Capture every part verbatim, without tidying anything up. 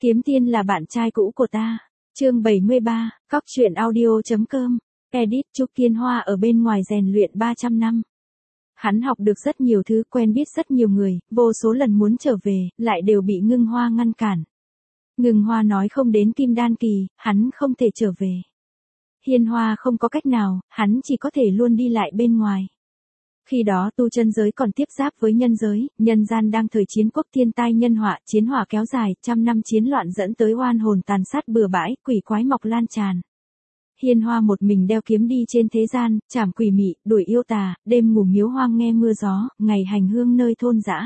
Kiếm Tiên là bạn trai cũ của ta. Chương bảy mươi ba, cóc truyện audio.com. Edit Trúc Kiên Hoa ở bên ngoài rèn luyện ba trăm năm. Hắn học được rất nhiều thứ, quen biết rất nhiều người, vô số lần muốn trở về, lại đều bị Ngưng Hoa ngăn cản. Ngưng Hoa nói không đến Kim Đan kỳ, hắn không thể trở về. Hiên Hoa không có cách nào, hắn chỉ có thể luôn đi lại bên ngoài. Khi đó tu chân giới còn tiếp giáp với nhân giới, nhân gian đang thời chiến quốc thiên tai nhân họa, chiến hỏa kéo dài, trăm năm chiến loạn dẫn tới oan hồn tàn sát bừa bãi, quỷ quái mọc lan tràn. Hiên Hoa một mình đeo kiếm đi trên thế gian, trảm quỷ mị, đuổi yêu tà, đêm ngủ miếu hoang nghe mưa gió, ngày hành hương nơi thôn dã.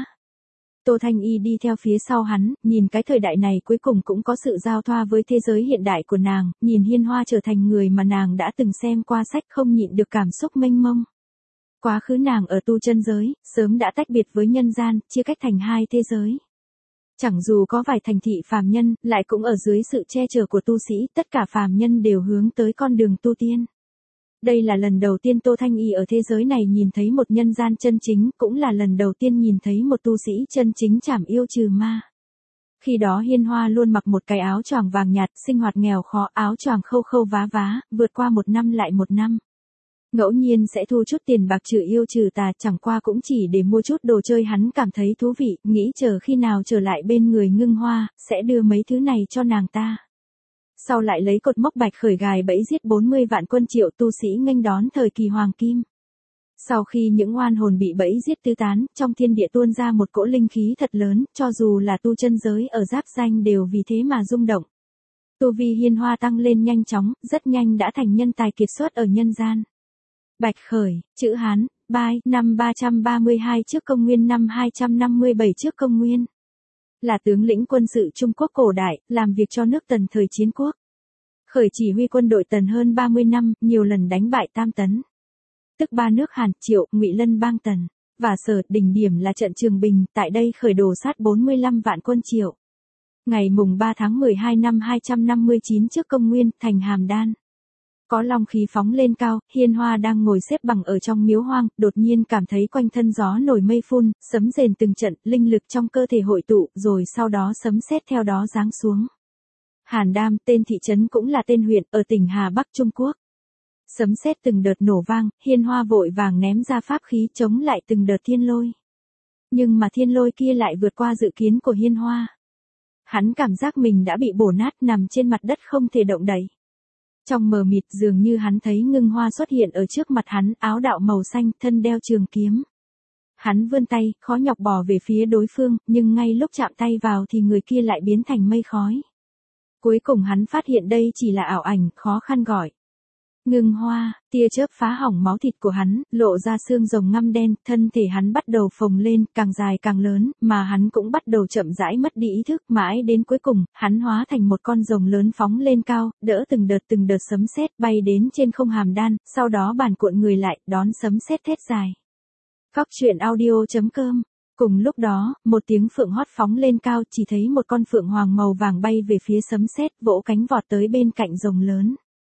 Tô Thanh Y đi theo phía sau hắn, nhìn cái thời đại này cuối cùng cũng có sự giao thoa với thế giới hiện đại của nàng, nhìn Hiên Hoa trở thành người mà nàng đã từng xem qua sách không nhịn được cảm xúc mênh mông. Quá khứ nàng ở tu chân giới, sớm đã tách biệt với nhân gian, chia cách thành hai thế giới. Chẳng dù có vài thành thị phàm nhân, lại cũng ở dưới sự che chở của tu sĩ, tất cả phàm nhân đều hướng tới con đường tu tiên. Đây là lần đầu tiên Tô Thanh Y ở thế giới này nhìn thấy một nhân gian chân chính, cũng là lần đầu tiên nhìn thấy một tu sĩ chân chính trảm yêu trừ ma. Khi đó Hiên Hoa luôn mặc một cái áo choàng vàng nhạt, sinh hoạt nghèo khó, áo choàng khâu khâu vá vá, vượt qua một năm lại một năm. Ngẫu nhiên sẽ thu chút tiền bạc trừ yêu trừ tà, chẳng qua cũng chỉ để mua chút đồ chơi hắn cảm thấy thú vị, nghĩ chờ khi nào trở lại bên người Ngưng Hoa, sẽ đưa mấy thứ này cho nàng ta. Sau lại lấy cột mốc bạch khởi gài bẫy giết bốn mươi vạn quân Triệu tu sĩ nghênh đón thời kỳ hoàng kim. Sau khi những oan hồn bị bẫy giết tứ tán, trong thiên địa tuôn ra một cỗ linh khí thật lớn, cho dù là tu chân giới ở giáp danh đều vì thế mà rung động. Tu vi Hiên Hoa tăng lên nhanh chóng, rất nhanh đã thành nhân tài kiệt xuất ở nhân gian. Bạch khởi, chữ Hán, Bai, năm ba trăm ba mươi hai trước công nguyên, năm hai trăm năm mươi bảy trước công nguyên. Là tướng lĩnh quân sự Trung Quốc cổ đại, làm việc cho nước Tần thời chiến quốc. Khởi chỉ huy quân đội Tần hơn ba mươi năm, nhiều lần đánh bại Tam Tấn. Tức ba nước Hàn, Triệu, Ngụy Lân bang Tần. Và Sở, đỉnh điểm là trận Trường Bình, tại đây khởi đổ sát bốn mươi lăm vạn quân Triệu. Ngày mùng ba tháng mười hai năm hai trăm năm mươi chín trước công nguyên, thành Hàm Đan. Có long khí phóng lên cao, Hiên Hoa đang ngồi xếp bằng ở trong miếu hoang, đột nhiên cảm thấy quanh thân gió nổi mây phun, sấm rền từng trận, linh lực trong cơ thể hội tụ, rồi sau đó sấm sét theo đó giáng xuống. Hàn Đam, tên thị trấn cũng là tên huyện, ở tỉnh Hà Bắc Trung Quốc. Sấm sét từng đợt nổ vang, Hiên Hoa vội vàng ném ra pháp khí chống lại từng đợt thiên lôi. Nhưng mà thiên lôi kia lại vượt qua dự kiến của Hiên Hoa. Hắn cảm giác mình đã bị bổ nát, nằm trên mặt đất không thể động đậy. Trong mờ mịt dường như hắn thấy Ngưng Hoa xuất hiện ở trước mặt hắn, áo đạo màu xanh, thân đeo trường kiếm. Hắn vươn tay, khó nhọc bò về phía đối phương, nhưng ngay lúc chạm tay vào thì người kia lại biến thành mây khói. Cuối cùng hắn phát hiện đây chỉ là ảo ảnh, khó khăn gọi. Ngưng Hoa, tia chớp phá hỏng máu thịt của hắn, lộ ra xương rồng ngăm đen, thân thể hắn bắt đầu phồng lên, càng dài càng lớn, mà hắn cũng bắt đầu chậm rãi mất đi ý thức, mãi đến cuối cùng, hắn hóa thành một con rồng lớn phóng lên cao, đỡ từng đợt từng đợt sấm sét, bay đến trên không Hàm Đan, sau đó bàn cuộn người lại, đón sấm sét thét dài. Cóc truyện audio.com. Cùng lúc đó, một tiếng phượng hót phóng lên cao, chỉ thấy một con phượng hoàng màu vàng bay về phía sấm sét, vỗ cánh vọt tới bên cạnh rồng lớn.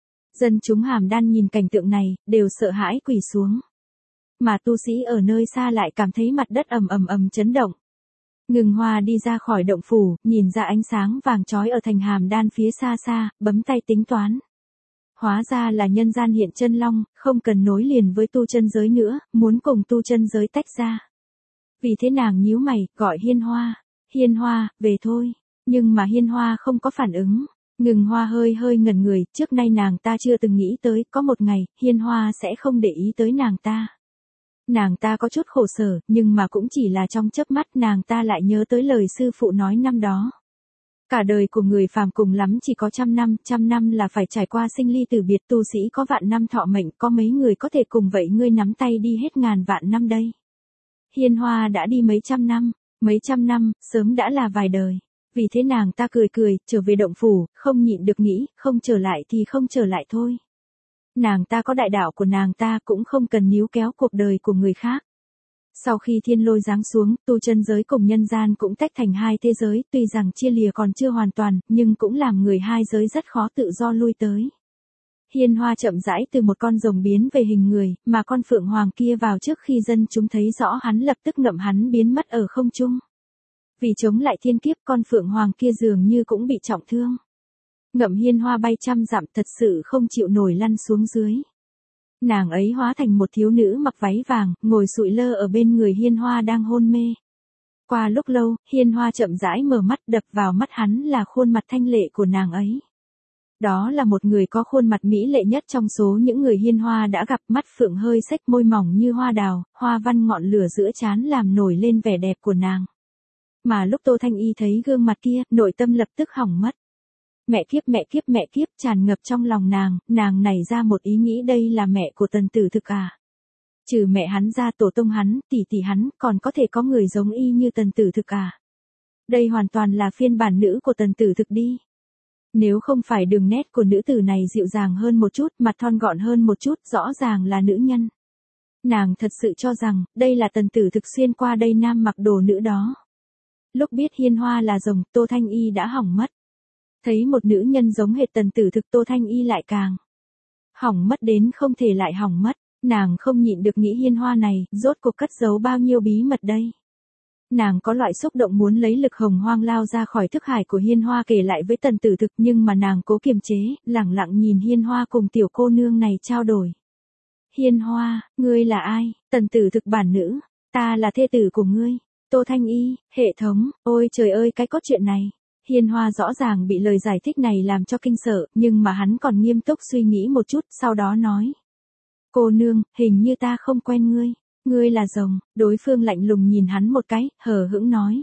Dân chúng Hàm Đan nhìn cảnh tượng này, đều sợ hãi quỳ xuống. Mà tu sĩ ở nơi xa lại cảm thấy mặt đất ầm ầm ầm chấn động. Ngưng Hoa đi ra khỏi động phủ, nhìn ra ánh sáng vàng chói ở thành Hàm Đan phía xa xa, bấm tay tính toán. Hóa ra là nhân gian hiện chân long, không cần nối liền với tu chân giới nữa, muốn cùng tu chân giới tách ra. Vì thế nàng nhíu mày, gọi Hiên Hoa. Hiên Hoa, về thôi. Nhưng mà Hiên Hoa không có phản ứng. Ngưng Hoa hơi hơi ngẩn người, trước nay nàng ta chưa từng nghĩ tới, có một ngày, Hiên Hoa sẽ không để ý tới nàng ta. Nàng ta có chút khổ sở, nhưng mà cũng chỉ là trong chớp mắt nàng ta lại nhớ tới lời sư phụ nói năm đó. Cả đời của người phàm cùng lắm chỉ có trăm năm, trăm năm là phải trải qua sinh ly tử biệt, tu sĩ có vạn năm thọ mệnh, có mấy người có thể cùng vậy ngươi nắm tay đi hết ngàn vạn năm đây. Hiên Hoa đã đi mấy trăm năm, mấy trăm năm, sớm đã là vài đời. Vì thế nàng ta cười cười, trở về động phủ, không nhịn được nghĩ, không trở lại thì không trở lại thôi. Nàng ta có đại đạo của nàng ta, cũng không cần níu kéo cuộc đời của người khác. Sau khi thiên lôi giáng xuống, tu chân giới cùng nhân gian cũng tách thành hai thế giới, tuy rằng chia lìa còn chưa hoàn toàn, nhưng cũng làm người hai giới rất khó tự do lui tới. Hiên Hoa chậm rãi từ một con rồng biến về hình người, mà con phượng hoàng kia vào trước khi dân chúng thấy rõ hắn lập tức ngậm hắn biến mất ở không trung. Vì chống lại thiên kiếp con phượng hoàng kia dường như cũng bị trọng thương. Ngậm Hiên Hoa bay trăm dặm thật sự không chịu nổi lăn xuống dưới. Nàng ấy hóa thành một thiếu nữ mặc váy vàng, ngồi sụi lơ ở bên người Hiên Hoa đang hôn mê. Qua lúc lâu, Hiên Hoa chậm rãi mở mắt, đập vào mắt hắn là khuôn mặt thanh lệ của nàng ấy. Đó là một người có khuôn mặt mỹ lệ nhất trong số những người Hiên Hoa đã gặp, mắt phượng hơi xếch, môi mỏng như hoa đào, hoa văn ngọn lửa giữa trán làm nổi lên vẻ đẹp của nàng. Mà lúc Tô Thanh Y thấy gương mặt kia, nội tâm lập tức hỏng mất. Mẹ kiếp mẹ kiếp mẹ kiếp tràn ngập trong lòng nàng, nàng nảy ra một ý nghĩ, đây là mẹ của Tần Tử Thực à. Trừ mẹ hắn ra, tổ tông hắn, tỷ tỷ hắn, còn có thể có người giống y như Tần Tử Thực à. Đây hoàn toàn là phiên bản nữ của Tần Tử Thực đi. Nếu không phải đường nét của nữ tử này dịu dàng hơn một chút, mặt thon gọn hơn một chút, rõ ràng là nữ nhân. Nàng thật sự cho rằng, đây là Tần Tử Thực xuyên qua đây nam mặc đồ nữ đó. Lúc biết Hiên Hoa là rồng, Tô Thanh Y đã hỏng mất. Thấy một nữ nhân giống hệt Tần Tử Thực, Tô Thanh Y lại càng hỏng mất đến không thể lại hỏng mất. Nàng không nhịn được nghĩ Hiên Hoa này, rốt cuộc cất giấu bao nhiêu bí mật đây. Nàng có loại xúc động muốn lấy lực hồng hoang lao ra khỏi thức hải của Hiên Hoa kể lại với Tần Tử Thực, nhưng mà nàng cố kiềm chế, lẳng lặng nhìn Hiên Hoa cùng tiểu cô nương này trao đổi. Hiên Hoa, ngươi là ai? Tần Tử Thực bản nữ, ta là thê tử của ngươi. Tô Thanh Y, hệ thống, ôi trời ơi cái cốt truyện này. Hiên Hoa rõ ràng bị lời giải thích này làm cho kinh sợ, nhưng mà hắn còn nghiêm túc suy nghĩ một chút, sau đó nói. Cô nương, hình như ta không quen ngươi. Ngươi là rồng, đối phương lạnh lùng nhìn hắn một cái, hờ hững nói.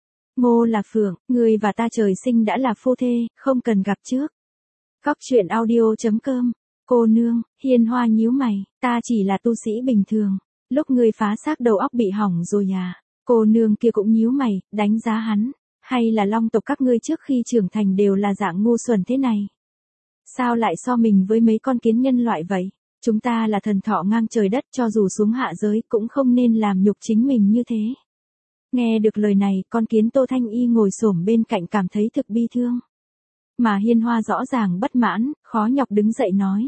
Ngô là phượng, ngươi và ta trời sinh đã là phu thê, không cần gặp trước. Cóc truyện audio chấm com. Cô nương, Hiên Hoa nhíu mày, ta chỉ là tu sĩ bình thường. Lúc ngươi phá xác đầu óc bị hỏng rồi à? Cô nương kia cũng nhíu mày, đánh giá hắn. Hay là long tộc các ngươi trước khi trưởng thành đều là dạng ngu xuẩn thế này? Sao lại so mình với mấy con kiến nhân loại vậy? Chúng ta là thần thọ ngang trời đất, cho dù xuống hạ giới cũng không nên làm nhục chính mình như thế. Nghe được lời này, con kiến Tô Thanh Y ngồi xổm bên cạnh cảm thấy thực bi thương. Mà Hiên Hoa rõ ràng bất mãn, khó nhọc đứng dậy nói.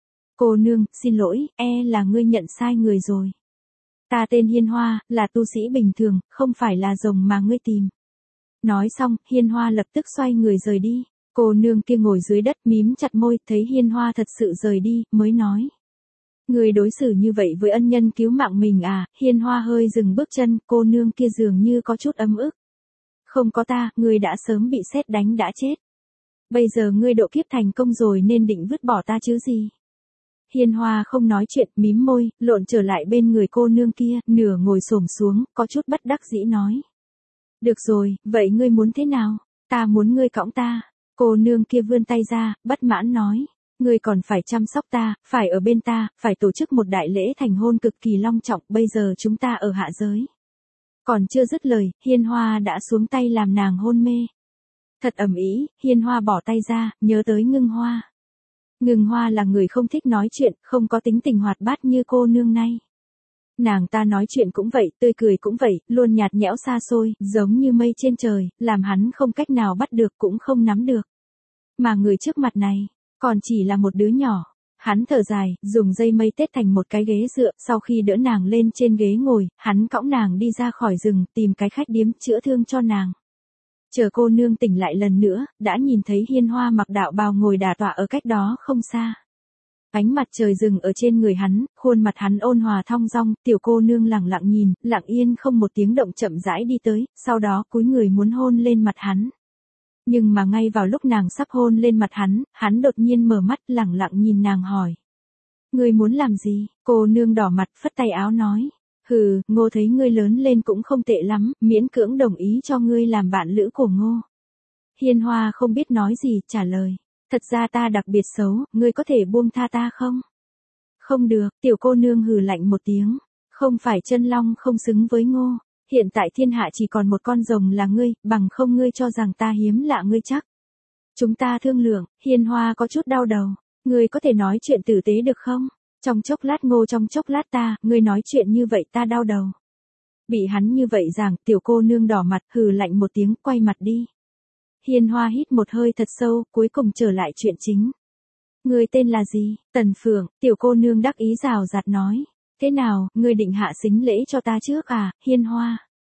Cô nương, xin lỗi, e là ngươi nhận sai người rồi. Ta tên Hiên Hoa, là tu sĩ bình thường, không phải là rồng mà ngươi tìm. Nói xong, Hiên Hoa lập tức xoay người rời đi. Cô nương kia ngồi dưới đất mím chặt môi, thấy Hiên Hoa thật sự rời đi, mới nói. Người đối xử như vậy với ân nhân cứu mạng mình à? Hiên Hoa hơi dừng bước chân, cô nương kia dường như có chút ấm ức. Không có ta, ngươi đã sớm bị sét đánh đã chết. Bây giờ ngươi độ kiếp thành công rồi nên định vứt bỏ ta chứ gì? Hiên Hoa không nói chuyện, mím môi, lộn trở lại bên người cô nương kia, nửa ngồi xổm xuống, có chút bất đắc dĩ nói. Được rồi, vậy ngươi muốn thế nào? Ta muốn ngươi cõng ta. Cô nương kia vươn tay ra, bất mãn nói. Ngươi còn phải chăm sóc ta, phải ở bên ta, phải tổ chức một đại lễ thành hôn cực kỳ long trọng, bây giờ chúng ta ở hạ giới. Còn chưa dứt lời, Hiên Hoa đã xuống tay làm nàng hôn mê. Thật ầm ĩ, Hiên Hoa bỏ tay ra, nhớ tới Ngưng Hoa. Ngưng Hoa là người không thích nói chuyện, không có tính tình hoạt bát như cô nương này. Nàng ta nói chuyện cũng vậy, tươi cười cũng vậy, luôn nhạt nhẽo xa xôi, giống như mây trên trời, làm hắn không cách nào bắt được cũng không nắm được. Mà người trước mặt này, còn chỉ là một đứa nhỏ. Hắn thở dài, dùng dây mây tết thành một cái ghế dựa, sau khi đỡ nàng lên trên ghế ngồi, hắn cõng nàng đi ra khỏi rừng, tìm cái khách điếm chữa thương cho nàng. Chờ cô nương tỉnh lại lần nữa, đã nhìn thấy Hiên Hoa mặc đạo bào ngồi đả tọa ở cách đó không xa. Ánh mặt trời rừng ở trên người hắn, khuôn mặt hắn ôn hòa thong dong, tiểu cô nương lặng lặng nhìn, lặng yên không một tiếng động chậm rãi đi tới, sau đó cúi người muốn hôn lên mặt hắn. Nhưng mà ngay vào lúc nàng sắp hôn lên mặt hắn, hắn đột nhiên mở mắt, lẳng lặng nhìn nàng hỏi. Ngươi muốn làm gì? Cô nương đỏ mặt phất tay áo nói. Hừ, Ngô thấy ngươi lớn lên cũng không tệ lắm, miễn cưỡng đồng ý cho ngươi làm bạn lữ của Ngô. Hiên Hoa không biết nói gì, trả lời. Thật ra ta đặc biệt xấu, ngươi có thể buông tha ta không? Không được, tiểu cô nương hừ lạnh một tiếng. Không phải chân long không xứng với Ngô. Hiện tại thiên hạ chỉ còn một con rồng là ngươi, bằng không ngươi cho rằng ta hiếm lạ ngươi chắc. Chúng ta thương lượng, Hiên Hoa có chút đau đầu. Ngươi có thể nói chuyện tử tế được không? Trong chốc lát Ngô trong chốc lát ta, ngươi nói chuyện như vậy ta đau đầu. Bị hắn như vậy giảng, tiểu cô nương đỏ mặt, hừ lạnh một tiếng, quay mặt đi. Hiên Hoa hít một hơi thật sâu, cuối cùng trở lại chuyện chính. Ngươi tên là gì? Tần Phượng, tiểu cô nương đắc ý rào rạt nói. Thế nào, ngươi định hạ sính lễ cho ta trước à, Hiên Hoa?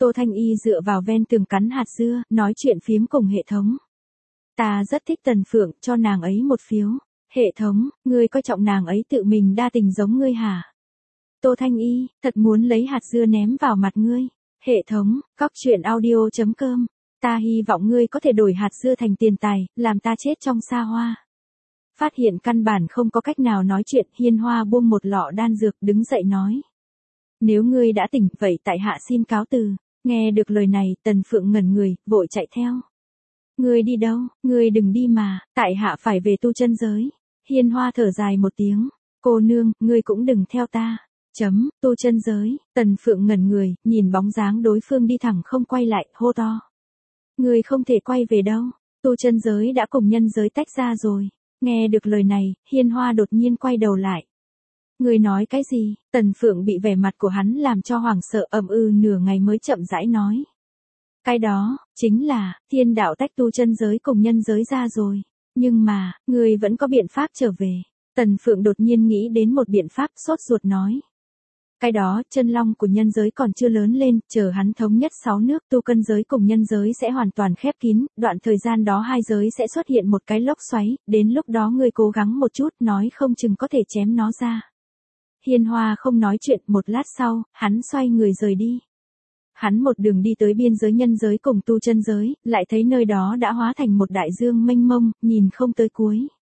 Tô Thanh Y dựa vào ven tường cắn hạt dưa, nói chuyện phiếm cùng hệ thống. Ta rất thích Tần Phượng, cho nàng ấy một phiếu. Hệ thống, ngươi coi trọng nàng ấy tự mình đa tình giống ngươi hả? Tô Thanh Y, thật muốn lấy hạt dưa ném vào mặt ngươi. Hệ thống, cóc truyện audio chấm com. Ta hy vọng ngươi có thể đổi hạt dưa thành tiền tài, làm ta chết trong xa hoa. Phát hiện căn bản không có cách nào nói chuyện, Hiên Hoa buông một lọ đan dược đứng dậy nói. Nếu ngươi đã tỉnh, vậy tại hạ xin cáo từ. Nghe được lời này, Tần Phượng ngẩn người, vội chạy theo. Ngươi đi đâu, ngươi đừng đi mà, tại hạ phải về tu chân giới. Hiên Hoa thở dài một tiếng. Cô nương, ngươi cũng đừng theo ta. Chấm, tu chân giới, Tần Phượng ngẩn người, nhìn bóng dáng đối phương đi thẳng không quay lại, hô to. Ngươi không thể quay về đâu, tu chân giới đã cùng nhân giới tách ra rồi. Nghe được lời này, Hiên Hoa đột nhiên quay đầu lại. Ngươi nói cái gì? Tần Phượng bị vẻ mặt của hắn làm cho hoảng sợ, ầm ư nửa ngày mới chậm rãi nói. Cái đó, chính là, thiên đạo tách tu chân giới cùng nhân giới ra rồi. Nhưng mà, ngươi vẫn có biện pháp trở về. Tần Phượng đột nhiên nghĩ đến một biện pháp, sốt ruột nói. Cái đó, chân long của nhân giới còn chưa lớn lên, chờ hắn thống nhất sáu nước, tu cân giới cùng nhân giới sẽ hoàn toàn khép kín, đoạn thời gian đó hai giới sẽ xuất hiện một cái lốc xoáy, đến lúc đó ngươi cố gắng một chút, nói không chừng có thể chém nó ra. Hiên Hoa không nói chuyện, một lát sau, hắn xoay người rời đi. Hắn một đường đi tới biên giới nhân giới cùng tu chân giới, lại thấy nơi đó đã hóa thành một đại dương mênh mông, nhìn không tới cuối.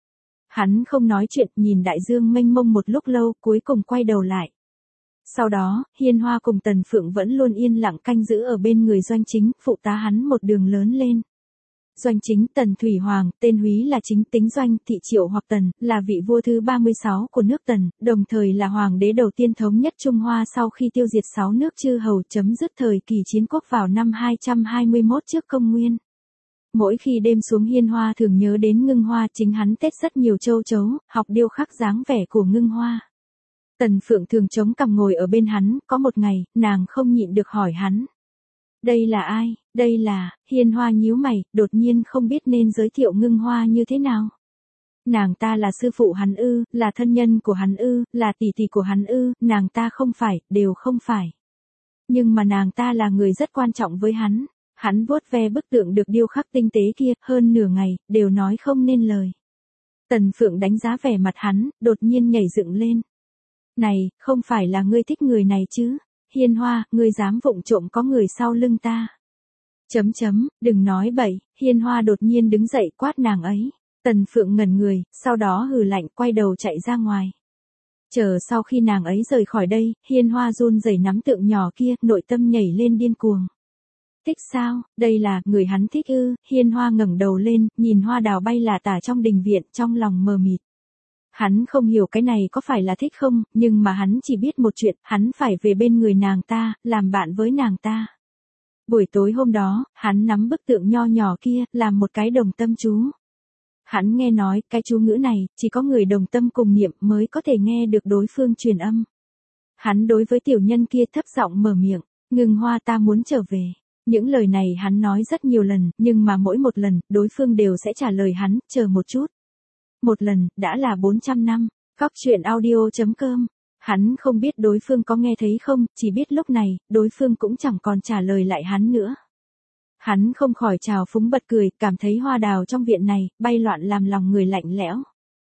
Hắn không nói chuyện, nhìn đại dương mênh mông một lúc lâu, cuối cùng quay đầu lại. Sau đó, Hiên Hoa cùng Tần Phượng vẫn luôn yên lặng canh giữ ở bên người Doanh Chính, phụ tá hắn một đường lớn lên. Doanh Chính Tần Thủy Hoàng, tên húy là Chính Tính Doanh, Thị Triệu hoặc Tần, là vị vua thứ ba mươi sáu của nước Tần, đồng thời là hoàng đế đầu tiên thống nhất Trung Hoa sau khi tiêu diệt sáu nước chư hầu, chấm dứt thời kỳ chiến quốc vào năm hai trăm hai mươi mốt trước công nguyên. Mỗi khi đêm xuống Hiên Hoa thường nhớ đến Ngưng Hoa, chính hắn tết rất nhiều châu chấu, học điêu khắc dáng vẻ của Ngưng Hoa. Tần Phượng thường chống cằm ngồi ở bên hắn, có một ngày, nàng không nhịn được hỏi hắn. Đây là ai? Đây là, Hiên Hoa nhíu mày, đột nhiên không biết nên giới thiệu Ngưng Hoa như thế nào. Nàng ta là sư phụ hắn ư, là thân nhân của hắn ư, là tỷ tỷ của hắn ư, nàng ta không phải, đều không phải. Nhưng mà nàng ta là người rất quan trọng với hắn. Hắn vuốt ve bức tượng được điêu khắc tinh tế kia, hơn nửa ngày, đều nói không nên lời. Tần Phượng đánh giá vẻ mặt hắn, đột nhiên nhảy dựng lên. Này, không phải là ngươi thích người này chứ? Hiên Hoa, ngươi dám vụng trộm có người sau lưng ta. Chấm chấm, đừng nói bậy, Hiên Hoa đột nhiên đứng dậy quát nàng ấy. Tần Phượng ngẩn người, sau đó hừ lạnh quay đầu chạy ra ngoài. Chờ sau khi nàng ấy rời khỏi đây, Hiên Hoa run rẩy nắm tượng nhỏ kia, nội tâm nhảy lên điên cuồng. Thích sao, đây là, người hắn thích ư? Hiên Hoa ngẩng đầu lên, nhìn hoa đào bay lả tả trong đình viện, trong lòng mờ mịt. Hắn không hiểu cái này có phải là thích không, nhưng mà hắn chỉ biết một chuyện, hắn phải về bên người nàng ta, làm bạn với nàng ta. Buổi tối hôm đó, hắn nắm bức tượng nho nhỏ kia, làm một cái đồng tâm chú. Hắn nghe nói, cái chú ngữ này, chỉ có người đồng tâm cùng niệm mới có thể nghe được đối phương truyền âm. Hắn đối với tiểu nhân kia thấp giọng mở miệng, Ngưng Hoa ta muốn trở về. Những lời này hắn nói rất nhiều lần, nhưng mà mỗi một lần, đối phương đều sẽ trả lời hắn, chờ một chút. Một lần, đã là bốn trăm năm. Cóc truyện audio chấm com. Hắn không biết đối phương có nghe thấy không, chỉ biết lúc này, đối phương cũng chẳng còn trả lời lại hắn nữa. Hắn không khỏi trào phúng bật cười, cảm thấy hoa đào trong viện này, bay loạn làm lòng người lạnh lẽo.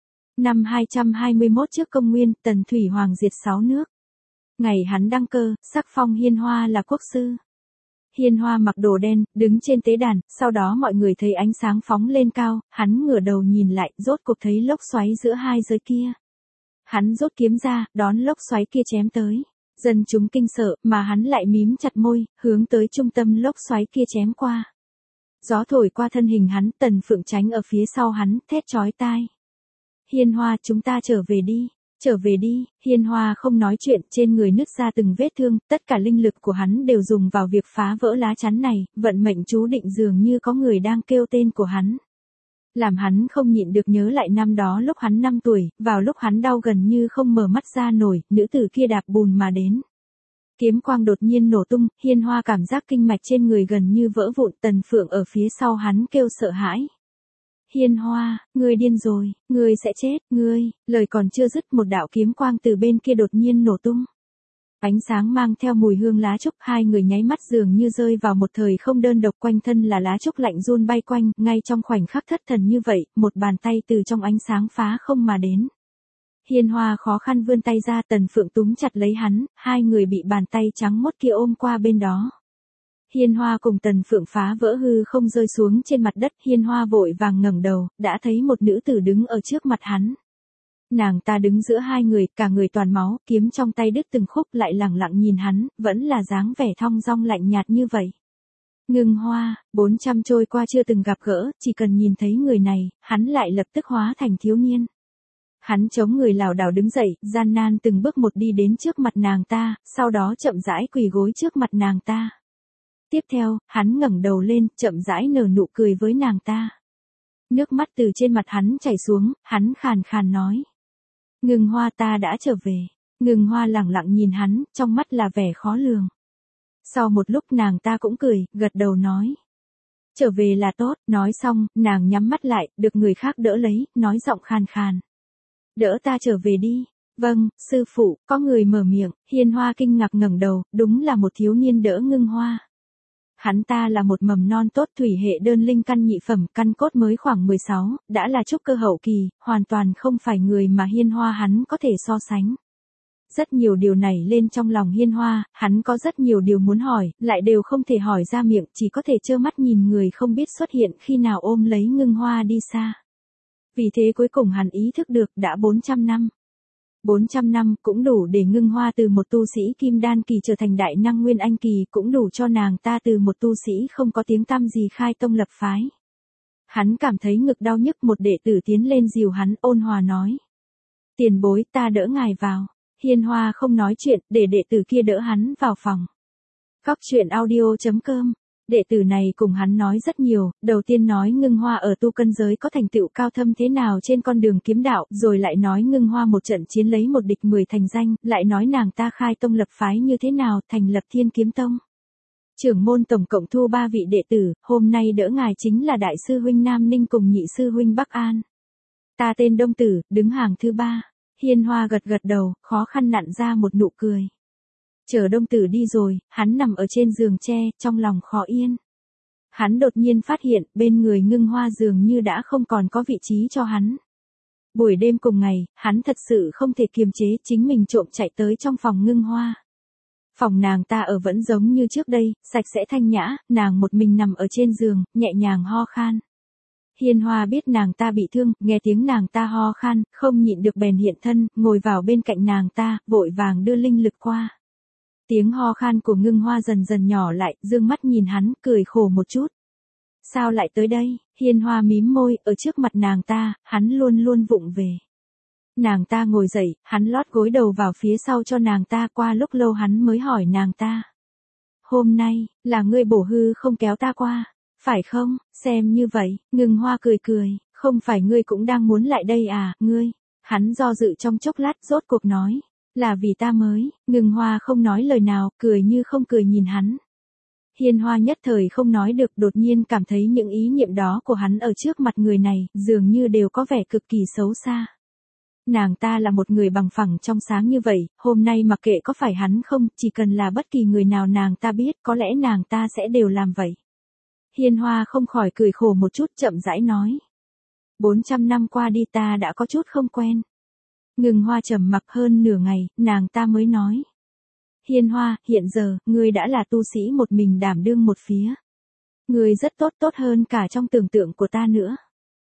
Năm hai trăm hai mươi mốt trước công nguyên, Tần Thủy Hoàng diệt sáu nước. Ngày hắn đăng cơ, sắc phong Hiên Hoa là quốc sư. Hiên Hoa mặc đồ đen, đứng trên tế đàn, sau đó mọi người thấy ánh sáng phóng lên cao, hắn ngửa đầu nhìn lại, rốt cuộc thấy lốc xoáy giữa hai giới kia. Hắn rút kiếm ra, đón lốc xoáy kia chém tới. Dân chúng kinh sợ, mà hắn lại mím chặt môi, hướng tới trung tâm lốc xoáy kia chém qua. Gió thổi qua thân hình hắn, Tần Phượng tránh ở phía sau hắn, thét chói tai. Hiên Hoa, chúng ta trở về đi. Trở về đi, Hiên Hoa không nói chuyện, trên người nứt ra từng vết thương, tất cả linh lực của hắn đều dùng vào việc phá vỡ lá chắn này, vận mệnh chú định dường như có người đang kêu tên của hắn. Làm hắn không nhịn được nhớ lại năm đó lúc hắn năm tuổi, vào lúc hắn đau gần như không mở mắt ra nổi, nữ tử kia đạp bùn mà đến. Kiếm quang đột nhiên nổ tung, Hiên Hoa cảm giác kinh mạch trên người gần như vỡ vụn, Tần Phượng ở phía sau hắn kêu sợ hãi. Hiên Hoa, ngươi điên rồi, ngươi sẽ chết, ngươi, lời còn chưa dứt một đạo kiếm quang từ bên kia đột nhiên nổ tung. Ánh sáng mang theo mùi hương lá trúc, hai người nháy mắt dường như rơi vào một thời không đơn độc, quanh thân là lá trúc lạnh run bay quanh, ngay trong khoảnh khắc thất thần như vậy, một bàn tay từ trong ánh sáng phá không mà đến. Hiên Hoa khó khăn vươn tay ra, Tần Phượng túm chặt lấy hắn, hai người bị bàn tay trắng mốt kia ôm qua bên đó. Hiên Hoa cùng Tần Phượng phá vỡ hư không rơi xuống trên mặt đất, Hiên Hoa vội vàng ngẩng đầu, đã thấy một nữ tử đứng ở trước mặt hắn. Nàng ta đứng giữa hai người, cả người toàn máu, kiếm trong tay đứt từng khúc, lại lẳng lặng nhìn hắn, vẫn là dáng vẻ thong dong lạnh nhạt như vậy. Ngưng Hoa, bốn trăm trôi qua chưa từng gặp gỡ, chỉ cần nhìn thấy người này, hắn lại lập tức hóa thành thiếu niên. Hắn chống người lảo đảo đứng dậy, gian nan từng bước một đi đến trước mặt nàng ta, sau đó chậm rãi quỳ gối trước mặt nàng ta. Tiếp theo, hắn ngẩng đầu lên, chậm rãi nở nụ cười với nàng ta. Nước mắt từ trên mặt hắn chảy xuống, hắn khàn khàn nói. Ngưng Hoa, ta đã trở về. Ngưng Hoa lẳng lặng nhìn hắn, trong mắt là vẻ khó lường. Sau một lúc nàng ta cũng cười, gật đầu nói. Trở về là tốt, nói xong, nàng nhắm mắt lại, được người khác đỡ lấy, nói giọng khàn khàn. Đỡ ta trở về đi. Vâng, sư phụ, có người mở miệng. Hiên Hoa kinh ngạc ngẩng đầu, đúng là một thiếu niên đỡ Ngưng Hoa. Hắn ta là một mầm non tốt, thủy hệ đơn linh căn nhị phẩm, căn cốt mới khoảng mười sáu, đã là trúc cơ hậu kỳ, hoàn toàn không phải người mà Hiên Hoa hắn có thể so sánh. Rất nhiều điều này lên trong lòng Hiên Hoa, hắn có rất nhiều điều muốn hỏi, lại đều không thể hỏi ra miệng, chỉ có thể trơ mắt nhìn người không biết xuất hiện khi nào ôm lấy Ngưng Hoa đi xa. Vì thế cuối cùng hắn ý thức được đã bốn trăm năm. bốn trăm năm cũng đủ để Ngưng Hoa từ một tu sĩ kim đan kỳ trở thành đại năng nguyên anh kỳ, cũng đủ cho nàng ta từ một tu sĩ không có tiếng tăm gì khai tông lập phái. Hắn cảm thấy ngực đau nhức, một đệ tử tiến lên dìu hắn, ôn hòa nói. Tiền bối, ta đỡ ngài vào. Hiên Hoa không nói chuyện, để đệ tử kia đỡ hắn vào phòng. Cóc truyện audio chấm com. Đệ tử này cùng hắn nói rất nhiều, đầu tiên nói Ngưng Hoa ở tu cân giới có thành tựu cao thâm thế nào trên con đường kiếm đạo, rồi lại nói Ngưng Hoa một trận chiến lấy một địch mười thành danh, lại nói nàng ta khai tông lập phái như thế nào, thành lập Thiên Kiếm Tông. Trưởng môn tổng cộng thu ba vị đệ tử, hôm nay đỡ ngài chính là đại sư huynh Nam Ninh cùng nhị sư huynh Bắc An. Ta tên Đông Tử, đứng hàng thứ ba. Hiên Hoa gật gật đầu, khó khăn nặn ra một nụ cười. Chờ Đông Tử đi rồi, hắn nằm ở trên giường tre, trong lòng khó yên. Hắn đột nhiên phát hiện, bên người Ngưng Hoa dường như đã không còn có vị trí cho hắn. Buổi đêm cùng ngày, hắn thật sự không thể kiềm chế chính mình, trộm chạy tới trong phòng Ngưng Hoa. Phòng nàng ta ở vẫn giống như trước đây, sạch sẽ thanh nhã, nàng một mình nằm ở trên giường, nhẹ nhàng ho khan. Hiên Hoa biết nàng ta bị thương, nghe tiếng nàng ta ho khan, không nhịn được bèn hiện thân, ngồi vào bên cạnh nàng ta, vội vàng đưa linh lực qua. Tiếng ho khan của Ngưng Hoa dần dần nhỏ lại, dương mắt nhìn hắn, cười khổ một chút. Sao lại tới đây? Hiên Hoa mím môi, ở trước mặt nàng ta, hắn luôn luôn vụng về. Nàng ta ngồi dậy, hắn lót gối đầu vào phía sau cho nàng ta, qua lúc lâu hắn mới hỏi nàng ta. Hôm nay, là ngươi bổ hư không kéo ta qua, phải không? Xem như vậy, Ngưng Hoa cười cười, không phải ngươi cũng đang muốn lại đây à, ngươi? Hắn do dự trong chốc lát, rốt cuộc nói. Là vì ta mới. Ngưng Hoa không nói lời nào, cười như không cười nhìn hắn. Hiên Hoa nhất thời không nói được, đột nhiên cảm thấy những ý niệm đó của hắn ở trước mặt người này, dường như đều có vẻ cực kỳ xấu xa. Nàng ta là một người bằng phẳng trong sáng như vậy, hôm nay mặc kệ có phải hắn không, chỉ cần là bất kỳ người nào nàng ta biết, có lẽ nàng ta sẽ đều làm vậy. Hiên Hoa không khỏi cười khổ một chút, chậm rãi nói. bốn trăm năm qua đi ta đã có chút không quen. Ngưng Hoa trầm mặc hơn nửa ngày, nàng ta mới nói. Hiên Hoa, hiện giờ, ngươi đã là tu sĩ một mình đảm đương một phía. Ngươi rất tốt, tốt hơn cả trong tưởng tượng của ta nữa.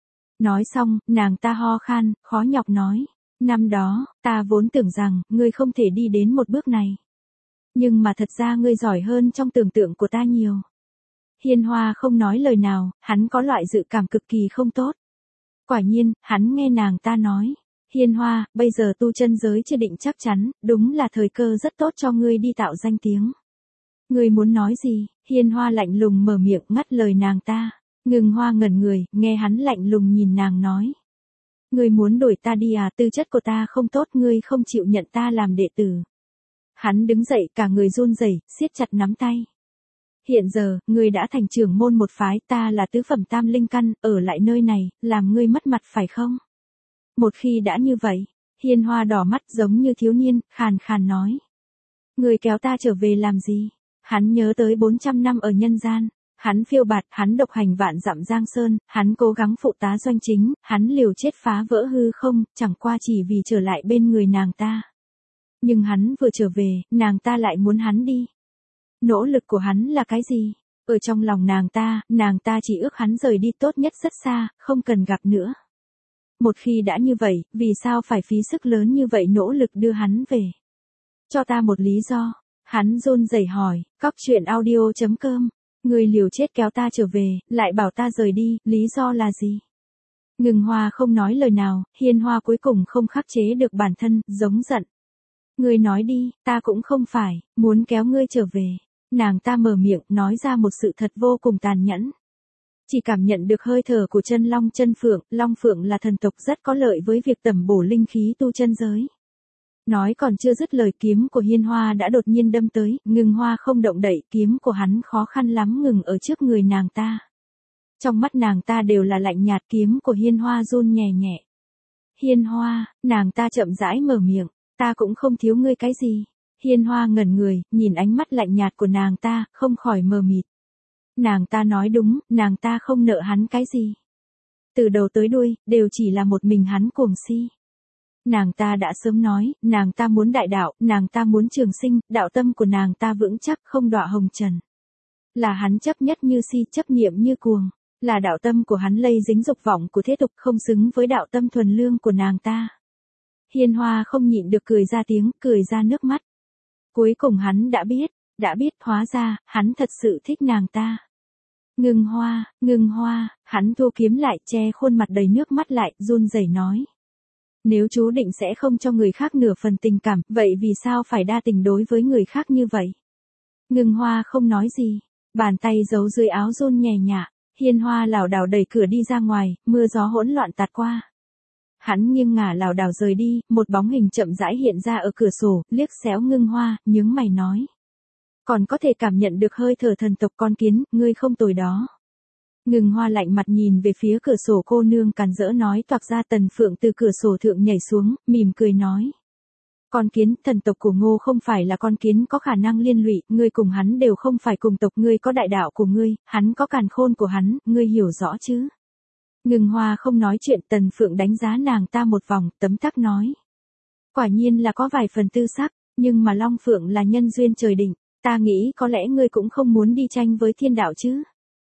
Nói xong, nàng ta ho khan, khó nhọc nói. Năm đó, ta vốn tưởng rằng, ngươi không thể đi đến một bước này. Nhưng mà thật ra ngươi giỏi hơn trong tưởng tượng của ta nhiều. Hiên Hoa không nói lời nào, hắn có loại dự cảm cực kỳ không tốt. Quả nhiên, hắn nghe nàng ta nói. Hiên Hoa, bây giờ tu chân giới chưa định chắc chắn, đúng là thời cơ rất tốt cho ngươi đi tạo danh tiếng. Ngươi muốn nói gì? Hiên Hoa lạnh lùng mở miệng, ngắt lời nàng ta. Ngưng Hoa ngẩn người, nghe hắn lạnh lùng nhìn nàng nói. Ngươi muốn đuổi ta đi à, tư chất của ta không tốt, ngươi không chịu nhận ta làm đệ tử. Hắn đứng dậy, cả người run rẩy, siết chặt nắm tay. Hiện giờ, ngươi đã thành trưởng môn một phái, ta là tứ phẩm tam linh căn, ở lại nơi này, làm ngươi mất mặt phải không? Một khi đã như vậy, Hiên Hoa đỏ mắt giống như thiếu niên, khàn khàn nói. Ngươi kéo ta trở về làm gì? Hắn nhớ tới bốn trăm năm ở nhân gian. Hắn phiêu bạt, hắn độc hành vạn dặm giang sơn, hắn cố gắng phụ tá doanh chính, hắn liều chết phá vỡ hư không, chẳng qua chỉ vì trở lại bên người nàng ta. Nhưng hắn vừa trở về, nàng ta lại muốn hắn đi. Nỗ lực của hắn là cái gì? Ở trong lòng nàng ta, nàng ta chỉ ước hắn rời đi tốt nhất rất xa, không cần gặp nữa. Một khi đã như vậy, vì sao phải phí sức lớn như vậy nỗ lực đưa hắn về? Cho ta một lý do. Hắn run rẩy hỏi, cóc truyện audio chấm com. Người liều chết kéo ta trở về, lại bảo ta rời đi, lý do là gì? Ngừng Hoa không nói lời nào, Hiên Hoa cuối cùng không khắc chế được bản thân, giống giận. Ngươi nói đi, ta cũng không phải, muốn kéo ngươi trở về. Nàng ta mở miệng, nói ra một sự thật vô cùng tàn nhẫn. Chỉ cảm nhận được hơi thở của chân long chân phượng, long phượng là thần tộc rất có lợi với việc tẩm bổ linh khí tu chân giới. Nói còn chưa dứt lời kiếm của Hiên Hoa đã đột nhiên đâm tới, Ngừng Hoa không động đậy, kiếm của hắn khó khăn lắm ngừng ở trước người nàng ta. Trong mắt nàng ta đều là lạnh nhạt, kiếm của Hiên Hoa run nhẹ nhẹ. Hiên Hoa, nàng ta chậm rãi mở miệng, ta cũng không thiếu ngươi cái gì. Hiên Hoa ngẩn người, nhìn ánh mắt lạnh nhạt của nàng ta, không khỏi mờ mịt. Nàng ta nói đúng, nàng ta không nợ hắn cái gì. Từ đầu tới đuôi, đều chỉ là một mình hắn cuồng si. Nàng ta đã sớm nói, nàng ta muốn đại đạo, nàng ta muốn trường sinh, đạo tâm của nàng ta vững chắc không đọa hồng trần. Là hắn chấp nhất như si, chấp niệm như cuồng. Là đạo tâm của hắn lây dính dục vọng của thế tục không xứng với đạo tâm thuần lương của nàng ta. Hiên Hoa không nhịn được cười ra tiếng, cười ra nước mắt. Cuối cùng hắn đã biết, đã biết hóa ra, hắn thật sự thích nàng ta. Ngừng Hoa, Ngừng Hoa, hắn thu kiếm lại, che khuôn mặt đầy nước mắt lại, run rẩy nói. Nếu chú định sẽ không cho người khác nửa phần tình cảm, vậy vì sao phải đa tình đối với người khác như vậy? Ngừng Hoa không nói gì, bàn tay giấu dưới áo run nhẹ nhẹ. Hiên Hoa lảo đảo đẩy cửa đi ra ngoài, mưa gió hỗn loạn tạt qua. Hắn nghiêng ngả lảo đảo rời đi, một bóng hình chậm rãi hiện ra ở cửa sổ, liếc xéo Ngưng Hoa, nhướng mày nói. Còn có thể cảm nhận được hơi thở thần tộc con kiến, ngươi không tồi đó. Ngừng Hoa lạnh mặt nhìn về phía cửa sổ, cô nương càn rỡ nói toạc ra. Tần Phượng từ cửa sổ thượng nhảy xuống, mỉm cười nói. Con kiến, thần tộc của Ngô không phải là con kiến có khả năng liên lụy, ngươi cùng hắn đều không phải cùng tộc, ngươi có đại đạo của ngươi, hắn có càn khôn của hắn, ngươi hiểu rõ chứ? Ngừng Hoa không nói chuyện, Tần Phượng đánh giá nàng ta một vòng, tấm tắc nói. Quả nhiên là có vài phần tư sắc, nhưng mà Long Phượng là nhân duyên trời định, ta nghĩ có lẽ ngươi cũng không muốn đi tranh với thiên đạo chứ?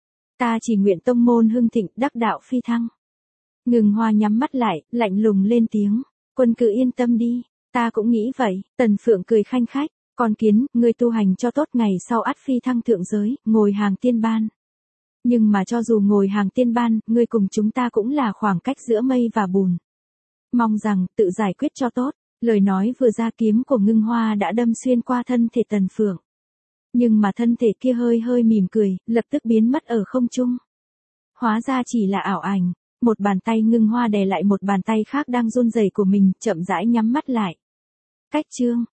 Ta chỉ nguyện tông môn hưng thịnh, đắc đạo phi thăng. Ngừng Hoa nhắm mắt lại, lạnh lùng lên tiếng, quân cứ yên tâm đi. Ta cũng nghĩ vậy, Tần Phượng cười khanh khách, con kiến, ngươi tu hành cho tốt ngày sau ắt phi thăng thượng giới, ngồi hàng tiên ban. Nhưng mà cho dù ngồi hàng tiên ban, ngươi cùng chúng ta cũng là khoảng cách giữa mây và bùn. Mong rằng, tự giải quyết cho tốt, lời nói vừa ra kiếm của Ngưng Hoa đã đâm xuyên qua thân thể Tần Phượng. Nhưng mà thân thể kia hơi hơi mỉm cười, lập tức biến mất ở không trung. Hóa ra chỉ là ảo ảnh, một bàn tay Ngưng Hoa đè lại một bàn tay khác đang run rẩy của mình, chậm rãi nhắm mắt lại. Cách chương